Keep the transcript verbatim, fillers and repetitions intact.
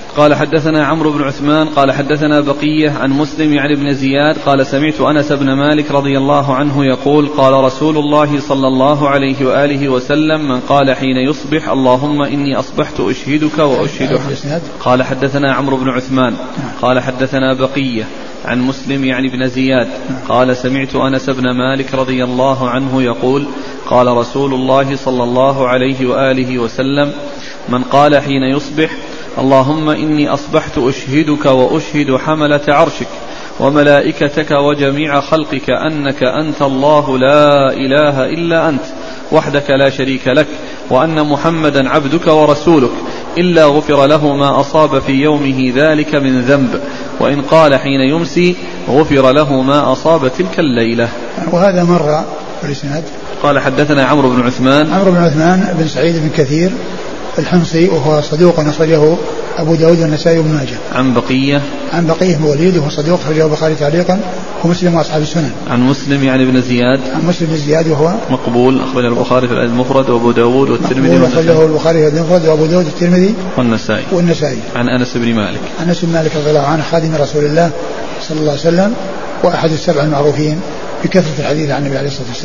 قال حدثنا عمرو بن عثمان قال حدثنا بقية عن مسلم يعني ابن زياد قال سمعت أنس بن مالك رضي الله عنه يقول قال رسول الله صلى الله عليه وآله وسلم من قال حين يصبح اللهم إني أصبحت أشهدك وأشهد. قال حدثنا عمرو بن عثمان قال حدثنا بقية عن مسلم يعني ابن زياد قال سمعت أنس بن مالك رضي الله عنه يقول قال رسول الله صلى الله عليه وآله وسلم من قال حين يصبح اللهم إني أصبحت أشهدك وأشهد حملة عرشك وملائكتك وجميع خلقك أنك أنت الله لا إله إلا أنت وحدك لا شريك لك وأن محمدا عبدك ورسولك إلا غفر له ما أصاب في يومه ذلك من ذنب وإن قال حين يمسي غفر له ما أصاب تلك الليلة. وهذا مر في الإسناد. قال حدثنا عمرو بن عثمان عمرو بن عثمان بن سعيد بن كثير الحمصي وهو صدوق أخرجه أبو داود والنسائي وابن ماجه. عن بقية عن بقية موليد وهو صدوق أخرجه البخاري تعليقا ومسلم وأصحاب السنن. عن مسلم يعني ابن زياد عن مسلم بن زياد وهو مقبول أخرجه البخاري في المفرد وأبو داود والترمذي أخرجه البخاري في المفرد وأبو داود والترمذي والنسائي والنسائي. عن أنس بن مالك عن أنس بن مالك رضي الله عنه خادم رسول الله صلى الله عليه وسلم وأحد السبع المعروفين بكثرة الحديث عن النبي عليه الصلاة والسلام.